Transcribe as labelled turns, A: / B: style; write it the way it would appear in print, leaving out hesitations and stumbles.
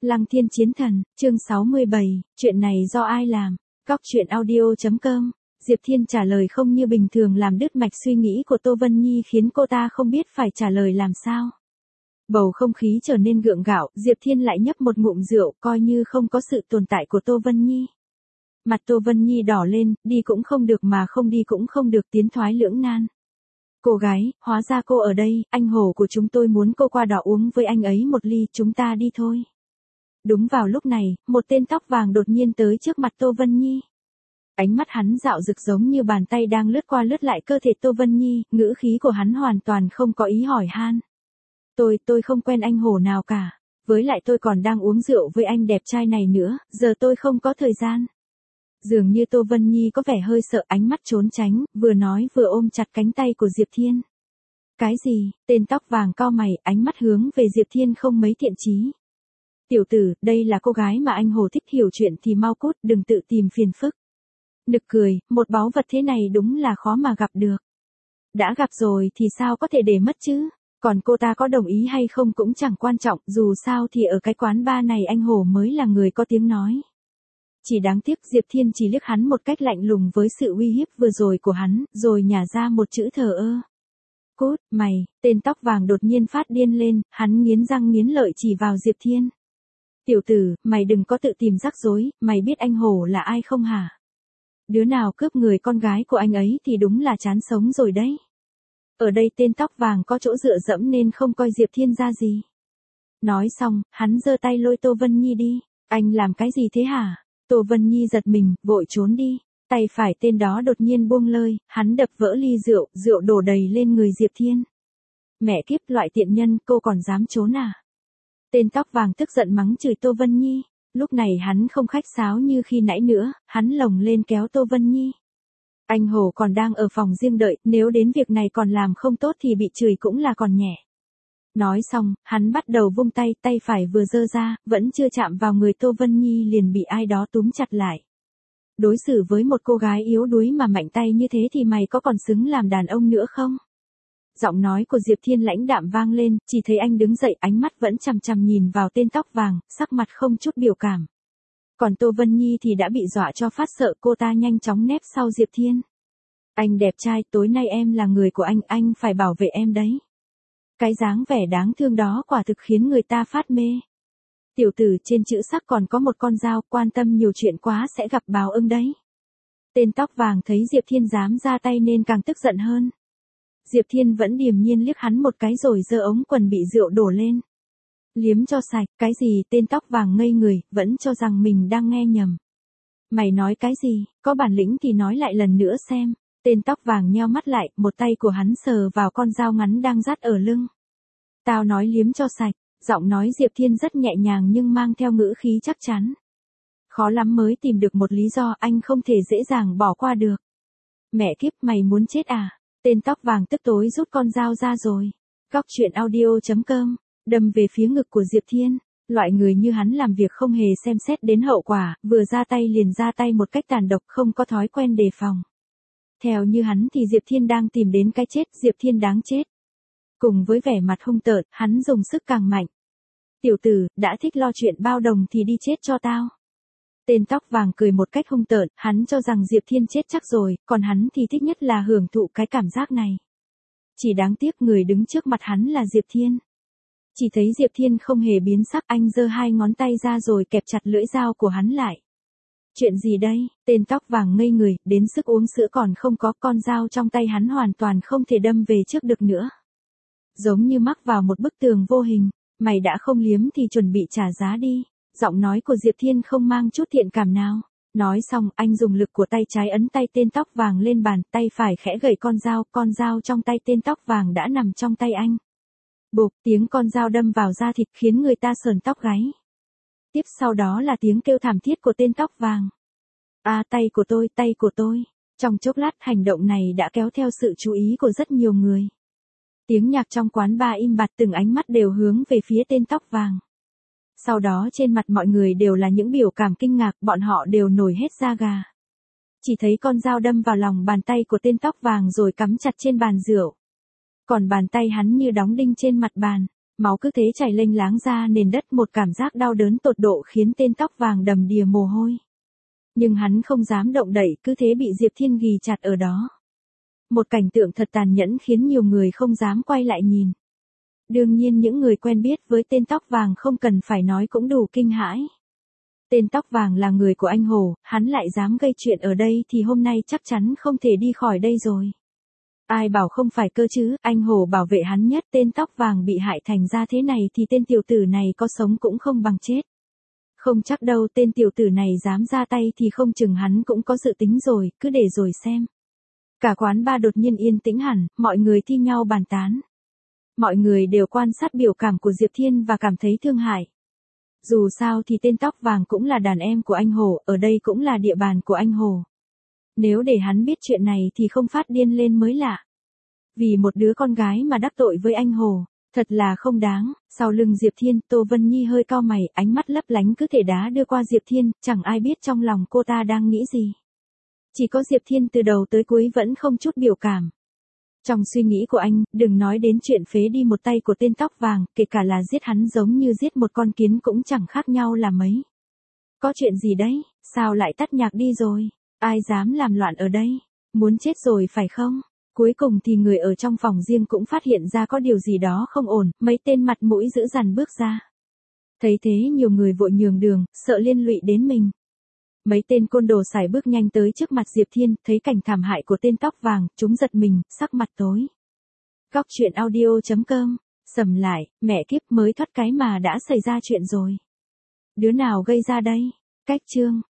A: Lăng Thiên Chiến Thần, chương 67, chuyện này do ai làm? Góc truyện audio.com. Diệp Thiên trả lời không như bình thường làm đứt mạch suy nghĩ của Tô Vân Nhi khiến cô ta không biết phải trả lời làm sao. Bầu không khí trở nên gượng gạo, Diệp Thiên lại nhấp một ngụm rượu coi như không có sự tồn tại của Tô Vân Nhi. Mặt Tô Vân Nhi đỏ lên, đi cũng không được mà không đi cũng không được, tiến thoái lưỡng nan. Cô gái, hóa ra cô ở đây, anh hổ của chúng tôi muốn cô qua đó uống với anh ấy một ly, chúng ta đi thôi. Đúng vào lúc này, một tên tóc vàng đột nhiên tới trước mặt Tô Vân Nhi. Ánh mắt hắn dạo rực giống như bàn tay đang lướt qua lướt lại cơ thể Tô Vân Nhi, ngữ khí của hắn hoàn toàn không có ý hỏi han. Tôi không quen anh hổ nào cả, với lại tôi còn đang uống rượu với anh đẹp trai này nữa, giờ tôi không có thời gian. Dường như Tô Vân Nhi có vẻ hơi sợ, ánh mắt trốn tránh, vừa nói vừa ôm chặt cánh tay của Diệp Thiên. Cái gì? Tên tóc vàng cau mày, ánh mắt hướng về Diệp Thiên không mấy thiện chí. Tiểu tử, đây là cô gái mà anh Hồ thích, hiểu chuyện thì mau cút, đừng tự tìm phiền phức. Nực cười, một báu vật thế này đúng là khó mà gặp được. Đã gặp rồi thì sao có thể để mất chứ? Còn cô ta có đồng ý hay không cũng chẳng quan trọng, dù sao thì ở cái quán bar này anh Hồ mới là người có tiếng nói. Chỉ đáng tiếc Diệp Thiên chỉ liếc hắn một cách lạnh lùng với sự uy hiếp vừa rồi của hắn, rồi nhả ra một chữ thờ ơ. Cút, mày, tên tóc vàng đột nhiên phát điên lên, hắn nghiến răng nghiến lợi chỉ vào Diệp Thiên. Tiểu tử, mày đừng có tự tìm rắc rối, mày biết anh Hổ là ai không hả? Đứa nào cướp người con gái của anh ấy thì đúng là chán sống rồi đấy. Ở đây tên tóc vàng có chỗ dựa dẫm nên không coi Diệp Thiên ra gì. Nói xong, hắn giơ tay lôi Tô Vân Nhi đi. Anh làm cái gì thế hả? Tô Vân Nhi giật mình, vội trốn đi. Tay phải tên đó đột nhiên buông lơi, hắn đập vỡ ly rượu, rượu đổ đầy lên người Diệp Thiên. Mẹ kiếp, loại tiện nhân, cô còn dám trốn à? Tên tóc vàng tức giận mắng chửi Tô Vân Nhi. Lúc này hắn không khách sáo như khi nãy nữa, hắn lồng lên kéo Tô Vân Nhi. Anh Hồ còn đang ở phòng riêng đợi, nếu đến việc này còn làm không tốt thì bị chửi cũng là còn nhẹ. Nói xong, hắn bắt đầu vung tay, tay phải vừa giơ ra, vẫn chưa chạm vào người Tô Vân Nhi liền bị ai đó túm chặt lại. Đối xử với một cô gái yếu đuối mà mạnh tay như thế thì mày có còn xứng làm đàn ông nữa không? Giọng nói của Diệp Thiên lãnh đạm vang lên, chỉ thấy anh đứng dậy, ánh mắt vẫn chằm chằm nhìn vào tên tóc vàng, sắc mặt không chút biểu cảm. Còn Tô Vân Nhi thì đã bị dọa cho phát sợ, cô ta nhanh chóng nép sau Diệp Thiên. Anh đẹp trai, tối nay em là người của anh phải bảo vệ em đấy. Cái dáng vẻ đáng thương đó quả thực khiến người ta phát mê. Tiểu tử, trên chữ sắc còn có một con dao, quan tâm nhiều chuyện quá sẽ gặp báo ứng đấy. Tên tóc vàng thấy Diệp Thiên dám ra tay nên càng tức giận hơn. Diệp Thiên vẫn điềm nhiên liếc hắn một cái rồi giơ ống quần bị rượu đổ lên. Liếm cho sạch, cái gì? Tên tóc vàng ngây người, vẫn cho rằng mình đang nghe nhầm. Mày nói cái gì? Có bản lĩnh thì nói lại lần nữa xem. Tên tóc vàng nheo mắt lại, một tay của hắn sờ vào con dao ngắn đang dắt ở lưng. Tao nói liếm cho sạch, giọng nói Diệp Thiên rất nhẹ nhàng nhưng mang theo ngữ khí chắc chắn. Khó lắm mới tìm được một lý do, anh không thể dễ dàng bỏ qua được. Mẹ kiếp, mày muốn chết à? Tên tóc vàng tức tối rút con dao ra rồi. Góc truyện audio.com, đâm về phía ngực của Diệp Thiên. Loại người như hắn làm việc không hề xem xét đến hậu quả, vừa ra tay liền ra tay một cách tàn độc, không có thói quen đề phòng. Theo như hắn thì Diệp Thiên đang tìm đến cái chết, Diệp Thiên đáng chết. Cùng với vẻ mặt hung tợn, hắn dùng sức càng mạnh. Tiểu tử, đã thích lo chuyện bao đồng thì đi chết cho tao. Tên tóc vàng cười một cách hung tợn, hắn cho rằng Diệp Thiên chết chắc rồi, còn hắn thì thích nhất là hưởng thụ cái cảm giác này. Chỉ đáng tiếc người đứng trước mặt hắn là Diệp Thiên. Chỉ thấy Diệp Thiên không hề biến sắc, anh giơ hai ngón tay ra rồi kẹp chặt lưỡi dao của hắn lại. Chuyện gì đây? Tên tóc vàng ngây người, đến sức uống sữa còn không có, con dao trong tay hắn hoàn toàn không thể đâm về trước được nữa. Giống như mắc vào một bức tường vô hình, mày đã không liếm thì chuẩn bị trả giá đi. Giọng nói của Diệp Thiên không mang chút thiện cảm nào. Nói xong, anh dùng lực của tay trái ấn tay tên tóc vàng lên bàn, tay phải khẽ gẩy con dao trong tay tên tóc vàng đã nằm trong tay anh. Bộp, tiếng con dao đâm vào da thịt khiến người ta sờn tóc gáy. Tiếp sau đó là tiếng kêu thảm thiết của tên tóc vàng. Tay của tôi, tay của tôi. Trong chốc lát hành động này đã kéo theo sự chú ý của rất nhiều người. Tiếng nhạc trong quán bar im bặt, từng ánh mắt đều hướng về phía tên tóc vàng. Sau đó trên mặt mọi người đều là những biểu cảm kinh ngạc, bọn họ đều nổi hết da gà. Chỉ thấy con dao đâm vào lòng bàn tay của tên tóc vàng rồi cắm chặt trên bàn rượu. Còn bàn tay hắn như đóng đinh trên mặt bàn. Máu cứ thế chảy lênh láng ra nền đất, một cảm giác đau đớn tột độ khiến tên tóc vàng đầm đìa mồ hôi. Nhưng hắn không dám động đậy, cứ thế bị Diệp Thiên ghì chặt ở đó. Một cảnh tượng thật tàn nhẫn khiến nhiều người không dám quay lại nhìn. Đương nhiên những người quen biết với tên tóc vàng không cần phải nói cũng đủ kinh hãi. Tên tóc vàng là người của anh Hồ, hắn lại dám gây chuyện ở đây thì hôm nay chắc chắn không thể đi khỏi đây rồi. Ai bảo không phải cơ chứ, anh Hồ bảo vệ hắn nhất, tên tóc vàng bị hại thành ra thế này thì tên tiểu tử này có sống cũng không bằng chết. Không chắc đâu, tên tiểu tử này dám ra tay thì không chừng hắn cũng có dự tính rồi, cứ để rồi xem. Cả quán bar đột nhiên yên tĩnh hẳn, mọi người thi nhau bàn tán. Mọi người đều quan sát biểu cảm của Diệp Thiên và cảm thấy thương hại. Dù sao thì tên tóc vàng cũng là đàn em của anh Hồ, ở đây cũng là địa bàn của anh Hồ. Nếu để hắn biết chuyện này thì không phát điên lên mới lạ. Vì một đứa con gái mà đắc tội với anh Hồ, thật là không đáng. Sau lưng Diệp Thiên, Tô Vân Nhi hơi cau mày, ánh mắt lấp lánh cứ thể đá đưa qua Diệp Thiên, chẳng ai biết trong lòng cô ta đang nghĩ gì. Chỉ có Diệp Thiên từ đầu tới cuối vẫn không chút biểu cảm. Trong suy nghĩ của anh, đừng nói đến chuyện phế đi một tay của tên tóc vàng, kể cả là giết hắn giống như giết một con kiến cũng chẳng khác nhau là mấy. Có chuyện gì đấy, sao lại tắt nhạc đi rồi? Ai dám làm loạn ở đây? Muốn chết rồi phải không? Cuối cùng thì người ở trong phòng riêng cũng phát hiện ra có điều gì đó không ổn, mấy tên mặt mũi dữ dằn bước ra. Thấy thế nhiều người vội nhường đường, sợ liên lụy đến mình. Mấy tên côn đồ sải bước nhanh tới trước mặt Diệp Thiên, thấy cảnh thảm hại của tên tóc vàng, chúng giật mình, sắc mặt tối. Góc truyện audio.com, sầm lại, mẹ kiếp mới thoát cái mà đã xảy ra chuyện rồi. Đứa nào gây ra đây? Cách chương.